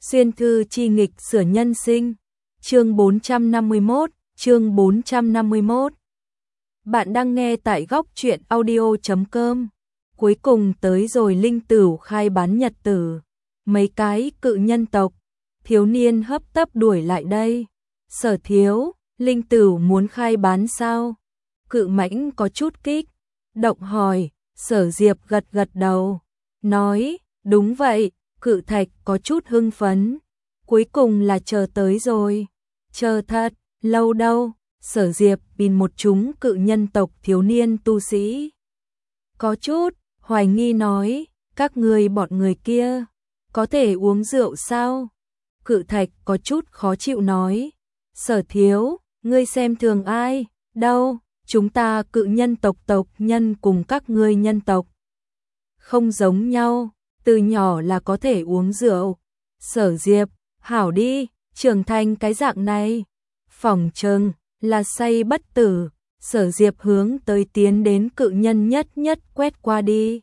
Xuyên thư chi nghịch sửa nhân sinh. Chương 451, chương 451. Bạn đang nghe tại góc truyện audio.com. Cuối cùng tới rồi Linh Tửu khai bán nhật tử. Mấy cái cự nhân tộc, thiếu niên hấp tấp đuổi lại đây. Sở thiếu, Linh Tửu muốn khai bán sao? Cự Mãnh có chút kích động hỏi. Sở Diệp gật gật đầu, nói, đúng vậy. Cự Thạch có chút hưng phấn. Cuối cùng là chờ tới rồi. Chờ thật, lâu đâu. Sở Diệp nhìn một chúng cự nhân tộc thiếu niên tu sĩ. Có chút, hoài nghi nói, các ngươi bọn người kia, có thể uống rượu sao? Cự Thạch có chút khó chịu nói, Sở thiếu, ngươi xem thường ai, đâu, chúng ta cự nhân tộc tộc nhân cùng các ngươi nhân tộc. Không giống nhau, từ nhỏ là có thể uống rượu. Sở Diệp, hảo đi, trưởng thành cái dạng này. Phỏng chừng là say bất tử. Sở Diệp hướng tới tiến đến cự nhân nhất nhất quét qua đi.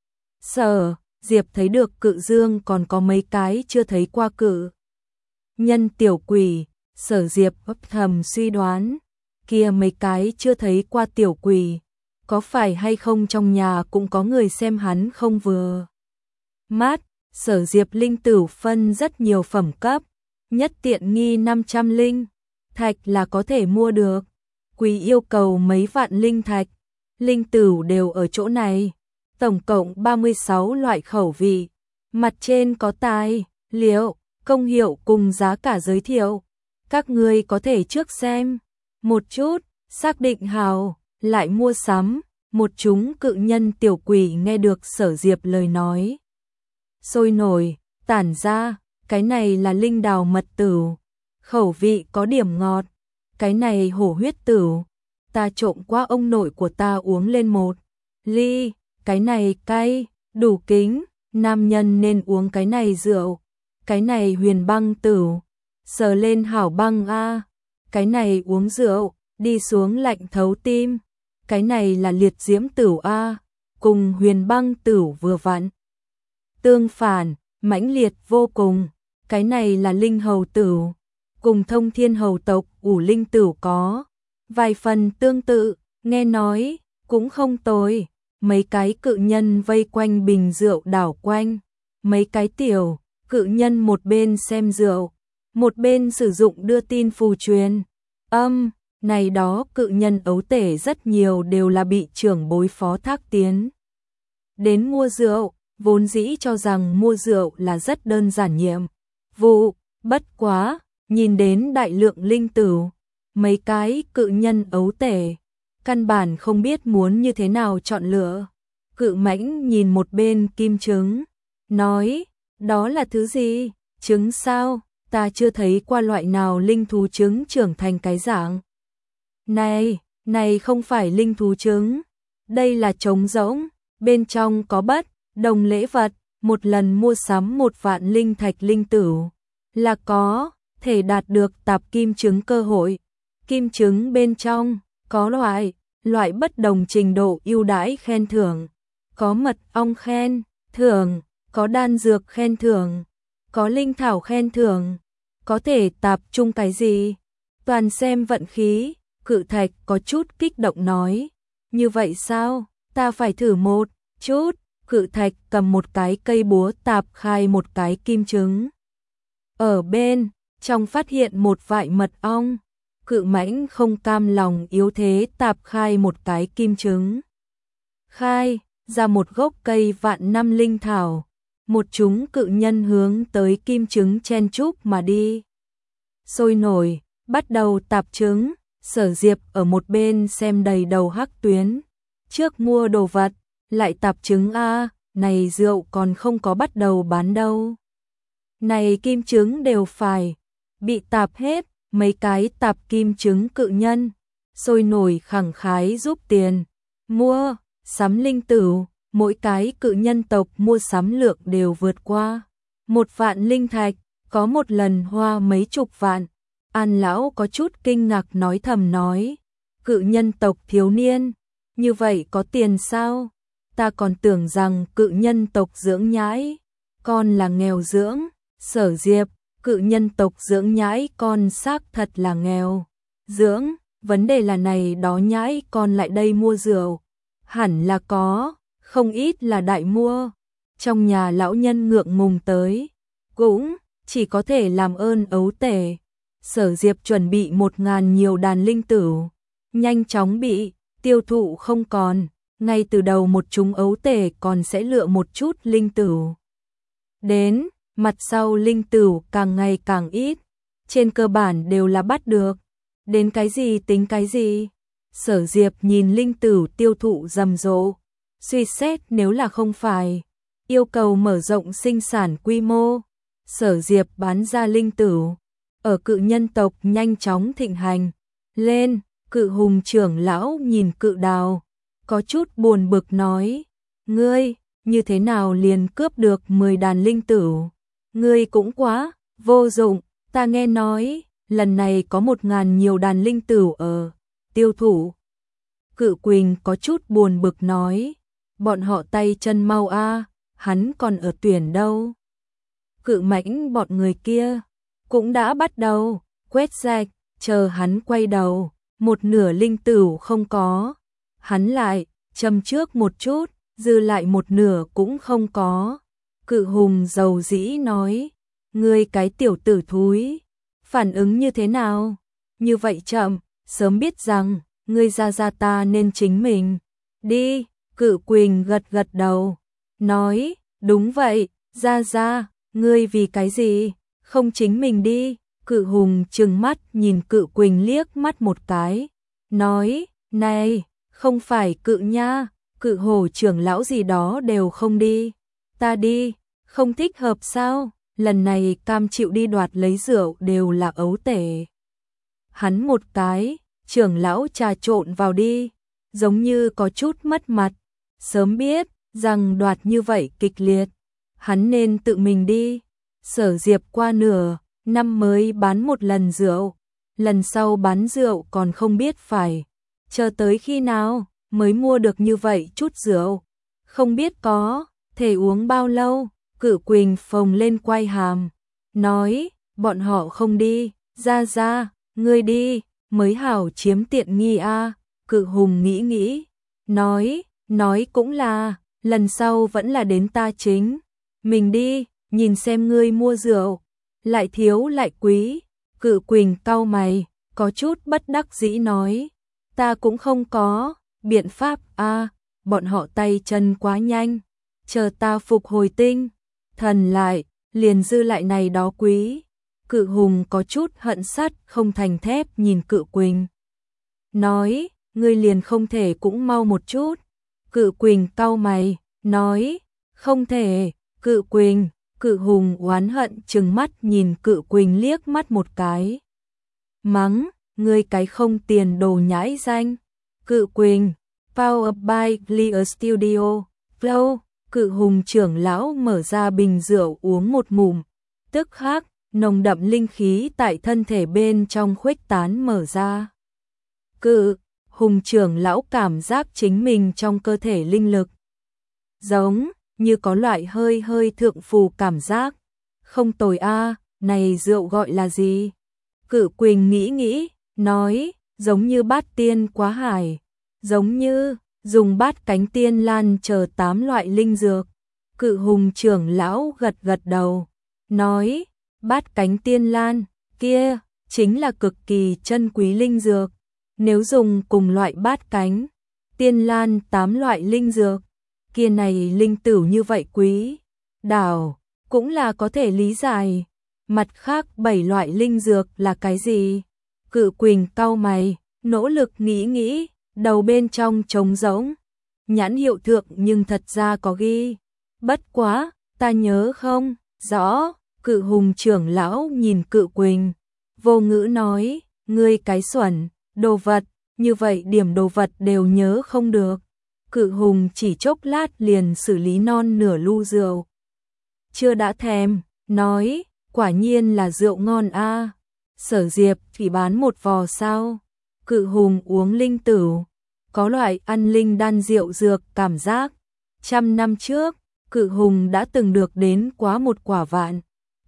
Sở Diệp thấy được cự dương còn có mấy cái chưa thấy qua cự nhân tiểu quỷ. Sở Diệp ấp thầm suy đoán, kia mấy cái chưa thấy qua tiểu quỷ, có phải hay không trong nhà cũng có người xem hắn không vừa mắt. Sở Diệp linh tửu phân rất nhiều phẩm cấp, nhất tiện nghi 500 linh thạch là có thể mua được. Quý yêu cầu mấy vạn linh thạch, linh tửu đều ở chỗ này. Tổng cộng 36 loại khẩu vị, mặt trên có tài liệu, công hiệu cùng giá cả giới thiệu. Các ngươi có thể trước xem một chút, xác định hào, lại mua sắm. Một chúng cự nhân tiểu quỷ nghe được Sở Diệp lời nói, sôi nổi, tản ra. Cái này là linh đào mật tửu, khẩu vị có điểm ngọt. Cái này hổ huyết tửu, ta trộm qua ông nội của ta uống lên một ly. Cái này cay, đủ kính, nam nhân nên uống cái này rượu. Cái này huyền băng tửu, sờ lên hảo băng a. Cái này uống rượu, đi xuống lạnh thấu tim. Cái này là liệt diễm tửu a, cùng huyền băng tửu vừa vặn tương phản, mãnh liệt vô cùng. Cái này là linh hầu tửu, cùng thông thiên hầu tộc ủ linh tửu có vài phần tương tự, nghe nói cũng không tồi. Mấy cái cự nhân vây quanh bình rượu đảo quanh, mấy cái tiểu cự nhân một bên xem rượu, một bên sử dụng đưa tin phù truyền này đó cự nhân ấu tể rất nhiều đều là bị trưởng bối phó thác tiến đến mua rượu, vốn dĩ cho rằng mua rượu là rất đơn giản nhiệm vụ, bất quá, nhìn đến đại lượng linh tửu, mấy cái cự nhân ấu tể, căn bản không biết muốn như thế nào chọn lựa. Cự Mãnh nhìn một bên kim trứng, nói, đó là thứ gì? Trứng sao? Ta chưa thấy qua loại nào linh thú trứng trưởng thành cái dạng này không phải linh thú trứng, đây là trống rỗng, bên trong có bất đồng lễ vật, một lần mua sắm 1 vạn linh thạch linh tửu là có thể đạt được tạp kim trứng cơ hội. Kim trứng bên trong có loại bất đồng trình độ ưu đãi khen thưởng, có mật ong khen thưởng, có đan dược khen thưởng, có linh thảo khen thưởng, có thể tạp chung cái gì, toàn xem vận khí. Cự Thạch có chút kích động nói, như vậy sao, ta phải thử một chút. Cự Thạch cầm một cái cây búa tạp khai một cái kim trứng, ở bên trong phát hiện một vại mật ong. Cự Mãnh không cam lòng yếu thế tạp khai một cái kim trứng, khai ra một gốc cây vạn năm linh thảo. Một chúng cự nhân hướng tới kim trứng chen chúc mà đi, sôi nổi, bắt đầu tạp trứng. Sở Diệp ở một bên xem đầy đầu hắc tuyến, trước mua đồ vật, lại tạp trứng a, này rượu còn không có bắt đầu bán đâu. Này kim trứng đều phải bị tạp hết. Mấy cái tạp kim trứng cự nhân, sôi nổi khẳng khái giúp tiền mua sắm linh tửu. Mỗi cái cự nhân tộc mua sắm lượng đều vượt qua 1 vạn linh thạch, có một lần hoa mấy chục vạn. An lão có chút kinh ngạc nói thầm nói, cự nhân tộc thiếu niên, như vậy có tiền sao? Ta còn tưởng rằng cự nhân tộc dưỡng nhãi, con là nghèo dưỡng. Sở Diệp, cự nhân tộc dưỡng nhãi con xác thật là nghèo. Dưỡng, vấn đề là này đó nhãi con lại đây mua rượu. Hẳn là có, không ít là đại mua. Trong nhà lão nhân ngượng ngùng tới, cũng chỉ có thể làm ơn ấu tể. Sở Diệp chuẩn bị 1000 nhiều đàn linh tử, nhanh chóng bị tiêu thụ không còn. Ngay từ đầu một chúng ấu tể còn sẽ lựa một chút linh tử. Đến, mặt sau linh tử càng ngày càng ít, trên cơ bản đều là bắt được. Đến cái gì tính cái gì? Sở Diệp nhìn linh tử tiêu thụ rầm rộ, suy xét nếu là không phải yêu cầu mở rộng sinh sản quy mô, Sở Diệp bán ra linh tử ở cự nhân tộc nhanh chóng thịnh hành lên. Cự hùng trưởng lão nhìn cự đào, có chút buồn bực nói, ngươi, như thế nào liền cướp được 10 đàn linh tử? Ngươi cũng quá vô dụng, ta nghe nói, lần này có 1000 nhiều đàn linh tử ở tiêu thụ. Cự Quỳnh có chút buồn bực nói, bọn họ tay chân mau a, hắn còn ở tuyển đâu. Cự Mãnh bọn người kia cũng đã bắt đầu quét sạch, chờ hắn quay đầu, một nửa linh tử không có, hắn lại châm trước một chút, dư lại một nửa cũng không có. Cự hùng dầu dĩ nói, ngươi cái tiểu tử thúi, phản ứng như thế nào? Như vậy chậm, sớm biết rằng, ngươi ra ta nên chính mình. Đi, Cự Quỳnh gật gật đầu, nói, đúng vậy, ra, ngươi vì cái gì, không chính mình đi. Cự hùng trừng mắt nhìn Cự Quỳnh liếc mắt một cái, nói, này, không phải Cự nha, Cự hổ trưởng lão gì đó đều không đi, ta đi, không thích hợp sao? Lần này cam chịu đi đoạt lấy rượu đều là ấu tể. Hắn một cái, trưởng lão trà trộn vào đi, giống như có chút mất mặt, sớm biết rằng đoạt như vậy kịch liệt, hắn nên tự mình đi. Sở Diệp qua nửa năm mới bán một lần rượu, lần sau bán rượu còn không biết phải chờ tới khi nào mới mua được như vậy chút rượu, không biết có thể uống bao lâu. Cự Quỳnh phồng lên quai hàm, nói, bọn họ không đi, ra, ngươi đi, mới hảo chiếm tiện nghi a. Cự hùng nghĩ, nói cũng là, lần sau vẫn là đến ta chính mình đi, nhìn xem ngươi mua rượu lại thiếu lại quý. Cự Quỳnh cau mày, có chút bất đắc dĩ nói, ta cũng không có biện pháp a, bọn họ tay chân quá nhanh, chờ ta phục hồi tinh thần lại, liền dư lại này đó quý. Cự hùng có chút hận sắt không thành thép nhìn Cự Quỳnh, nói, ngươi liền không thể cũng mau một chút. Cự Quỳnh cau mày, nói, không thể. Cự hùng oán hận trừng mắt nhìn Cự Quỳnh liếc mắt một cái, mắng, ngươi cái không tiền đồ nhãi danh. Cự Quỳnh, Power by Clear Studio, Flow. Cự hùng trưởng lão mở ra bình rượu uống một ngụm, tức khắc nồng đậm linh khí tại thân thể bên trong khuếch tán mở ra. Cự hùng trưởng lão cảm giác chính mình trong cơ thể linh lực giống như có loại hơi thượng phù cảm giác. Không tồi a, này rượu gọi là gì? Cự Quỳnh nghĩ, nói, giống như bát tiên quá hải, giống như dùng bát cánh tiên lan chờ 8 loại linh dược. Cự hùng trưởng lão gật đầu, nói, bát cánh tiên lan, kia, chính là cực kỳ chân quý linh dược. Nếu dùng cùng loại bát cánh tiên lan 8 loại linh dược, kia này linh tử như vậy quý, đảo, cũng là có thể lý giải. Mặt khác 7 loại linh dược là cái gì? Cự Quỳnh cau mày, nỗ lực nghĩ, đầu bên trong trống rỗng. Nhãn hiệu thượng nhưng thật ra có ghi. Bất quá, ta nhớ không rõ. Cự hùng trưởng lão nhìn Cự Quỳnh, vô ngữ nói, ngươi cái xuẩn, đồ vật, như vậy điểm đồ vật đều nhớ không được. Cự hùng chỉ chốc lát liền xử lý non nửa lu rượu. Chưa đã thèm, nói, quả nhiên là rượu ngon a. Sở Diệp chỉ bán một vò sao? Cự hùng uống linh tử, có loại ăn linh đan rượu dược cảm giác. 100 năm trước, Cự hùng đã từng được đến quá một quả vạn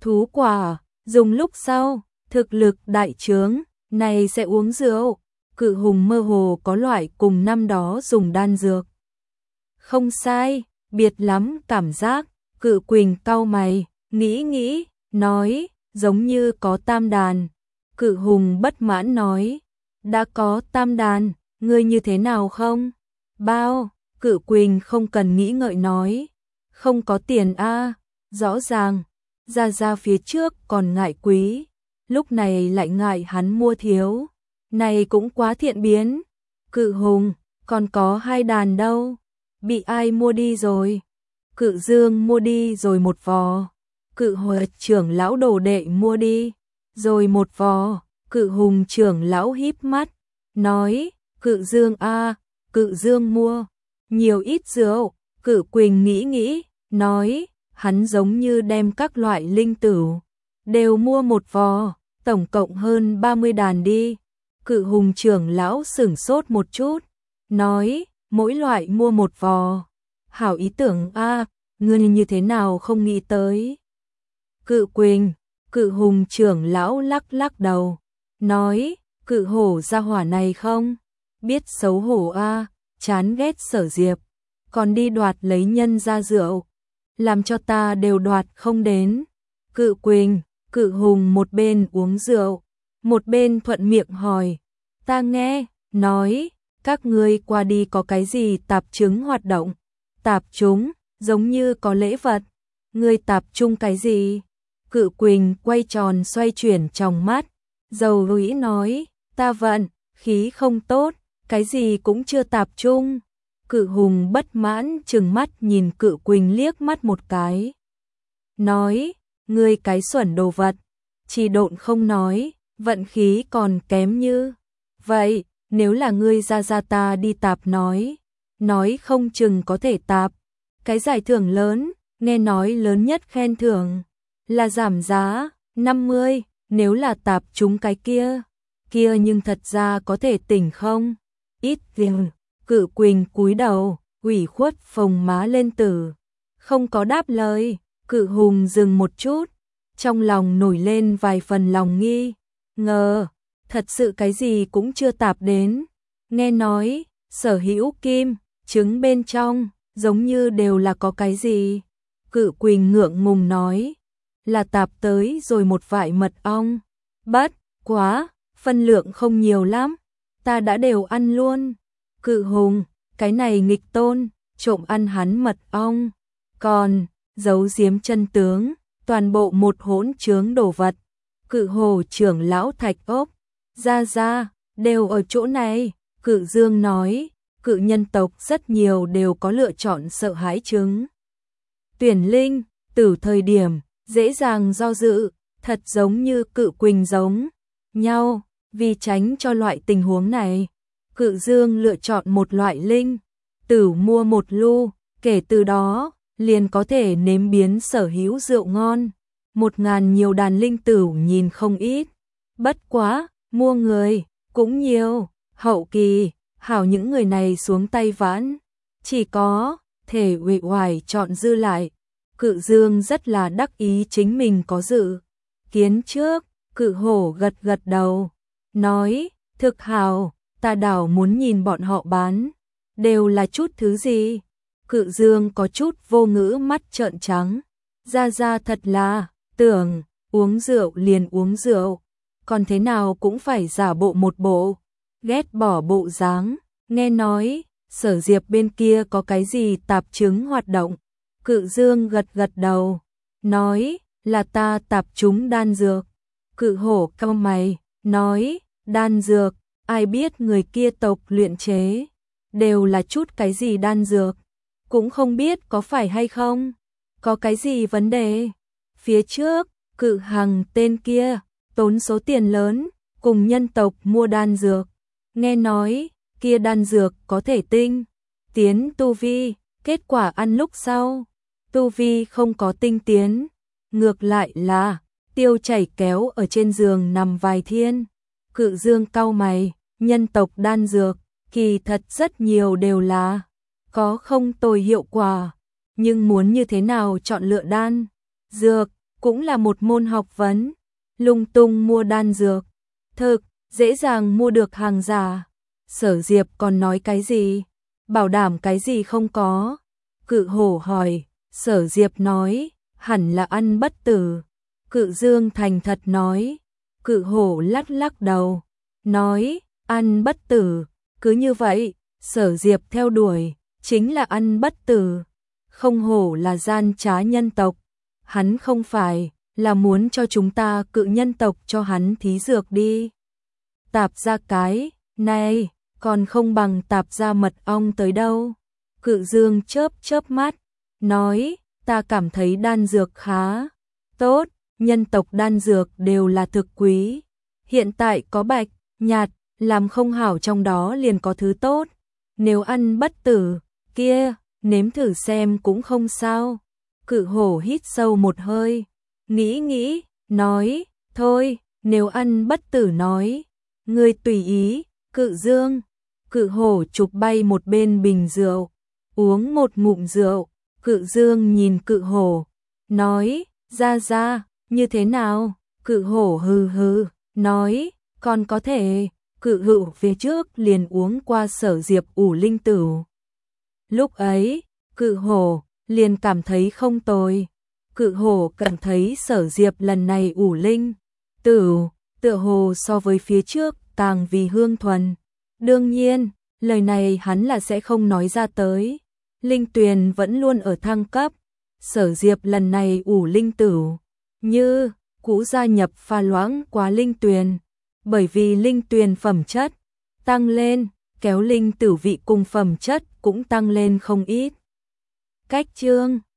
thú quả, dùng lúc sau, thực lực đại trướng, này sẽ uống rượu. Cự hùng mơ hồ có loại cùng năm đó dùng đan dược. Không sai, biệt lắm cảm giác, Cự Quỳnh cau mày, nghĩ, nói, giống như có tam đàn. Cự hùng bất mãn nói, đã có tam đàn, ngươi như thế nào không? Bao, Cự Quỳnh không cần nghĩ ngợi nói, không có tiền a, rõ ràng, ra phía trước còn ngại quý, lúc này lại ngại hắn mua thiếu, này cũng quá thiện biến. Cự hùng, còn có 2 đàn đâu, bị ai mua đi rồi? Cự Dương mua đi rồi một vò, Cự Hồi trưởng lão đồ đệ mua đi rồi một vò. Cự hùng trưởng lão híp mắt, nói, Cự Dương a, Cự Dương mua nhiều ít rượu. Cự Quỳnh nghĩ, nói, hắn giống như đem các loại linh tửu đều mua một vò, tổng cộng hơn 30 đàn đi. Cự hùng trưởng lão sửng sốt một chút, nói, mỗi loại mua một vò. Hảo ý tưởng a, ngươi như thế nào không nghĩ tới? Cự Quỳnh, Cự hùng trưởng lão lắc đầu, nói, Cự hổ gia hỏa này không biết xấu hổ a, chán ghét Sở Diệp, còn đi đoạt lấy nhân ra rượu, làm cho ta đều đoạt không đến. Cự Quỳnh, Cự hùng một bên uống rượu, một bên thuận miệng hỏi, ta nghe nói các ngươi qua đi có cái gì tạp chứng hoạt động? Tạp chúng, giống như có lễ vật. Ngươi tạp chung cái gì? Cự Quỳnh quay tròn xoay chuyển trong mắt, dầu rũi nói, ta vận khí không tốt, cái gì cũng chưa tạp chung. Cự hùng bất mãn trừng mắt nhìn Cự Quỳnh liếc mắt một cái, nói, ngươi cái xuẩn đồ vật, chỉ độn không nói, vận khí còn kém như vậy, nếu là ngươi ra ta đi tạp nói không chừng có thể tạp. Cái giải thưởng lớn, nghe nói lớn nhất khen thưởng là giảm giá 50, nếu là tạp chúng cái kia nhưng thật ra có thể tỉnh không? Ít tiền. Cự Quỳnh cúi đầu, ủy khuất phồng má lên tử, không có đáp lời. Cự hùng dừng một chút, trong lòng nổi lên vài phần lòng nghi ngờ, thật sự cái gì cũng chưa tạp đến. Nghe nói, sở hữu kim trứng bên trong, giống như đều là có cái gì. Cự Quỳnh ngượng ngùng nói, là tạp tới rồi một vại mật ong. Bất quá, phân lượng không nhiều lắm, ta đã đều ăn luôn. Cự hùng, cái này nghịch tôn, trộm ăn hắn mật ong, còn giấu giếm chân tướng, toàn bộ một hỗn trướng đồ vật. Cự hồ trưởng lão Thạch Ốc, ra, đều ở chỗ này. Cự Dương nói, cự nhân tộc rất nhiều đều có lựa chọn sợ hãi chứng. Tuyển linh, từ thời điểm, dễ dàng do dự, thật giống như Cự Quỳnh giống nhau, vì tránh cho loại tình huống này. Cự Dương lựa chọn một loại linh, tử mua một lu, kể từ đó, liền có thể nếm biến sở hữu rượu ngon. 1000 nhiều đàn linh tử nhìn không ít, bất quá, mua người, cũng nhiều, hậu kỳ, hảo những người này xuống tay vãn, chỉ có thể uể oải chọn dư lại. Cự Dương rất là đắc ý chính mình có dự kiến trước. Cự hổ gật đầu, nói, thực hảo, ta đảo muốn nhìn bọn họ bán, đều là chút thứ gì. Cự Dương có chút vô ngữ mắt trợn trắng, ra thật là, tưởng, uống rượu liền uống rượu, còn thế nào cũng phải giả bộ một bộ, ghét bỏ bộ dáng. Nghe nói, Sở Diệp bên kia có cái gì tạp chứng hoạt động. Cự Dương gật đầu, nói, là ta tạp chúng đan dược. Cự hổ cau mày, nói, đan dược, ai biết người kia tộc luyện chế, đều là chút cái gì đan dược, cũng không biết có phải hay không, có cái gì vấn đề. Phía trước, Cự Hằng tên kia, tốn số tiền lớn, cùng nhân tộc mua đan dược, nghe nói, kia đan dược có thể tinh tiến tu vi, kết quả ăn lúc sau, tu vi không có tinh tiến, ngược lại là tiêu chảy kéo ở trên giường nằm vài thiên. Cự Dương cau mày, nhân tộc đan dược, kỳ thật rất nhiều đều là có không tồi hiệu quả, nhưng muốn như thế nào chọn lựa đan dược, cũng là một môn học vấn. Lung tung mua đan dược, thực dễ dàng mua được hàng giả. Sở Diệp còn nói cái gì? Bảo đảm cái gì không có? Cự Hổ hỏi. Sở Diệp nói, hẳn là ăn bất tử. Cự Dương thành thật nói. Cự Hổ lắc lắc đầu, nói, ăn bất tử. Cứ như vậy, Sở Diệp theo đuổi, chính là ăn bất tử. Không hổ là gian trá nhân tộc. Hắn không phải là muốn cho chúng ta cự nhân tộc cho hắn thí dược đi. Tạp ra cái này còn không bằng tạp ra mật ong tới đâu. Cự Dương chớp chớp mắt, nói, ta cảm thấy đan dược khá tốt, nhân tộc đan dược đều là thực quý. Hiện tại có bạch, nhạt, làm không hảo trong đó liền có thứ tốt. Nếu ăn bất tử, kia, nếm thử xem cũng không sao. Cự Hổ hít sâu một hơi, nghĩ, nói, thôi, nếu ăn bất tử nói, ngươi tùy ý. Cự Dương. Cự Hổ chụp bay một bên bình rượu, uống một ngụm rượu. Cự Dương nhìn Cự Hổ, nói, ra, như thế nào? Cự Hổ hừ, nói, còn có thể. Cự Hữu phía trước liền uống qua Sở Diệp ủ linh tửu. Lúc ấy, Cự Hổ liền cảm thấy không tồi. Cự Hổ cảm thấy Sở Diệp lần này ủ linh tửu, tựa hồ so với phía trước càng vì hương thuần. Đương nhiên, lời này hắn là sẽ không nói ra tới. Linh tuyền vẫn luôn ở thăng cấp. Sở Diệp lần này ủ linh tửu, như cũ gia nhập pha loãng quá linh tuyền. Bởi vì linh tuyền phẩm chất tăng lên, kéo linh tửu vị cùng phẩm chất cũng tăng lên không ít. Cách chương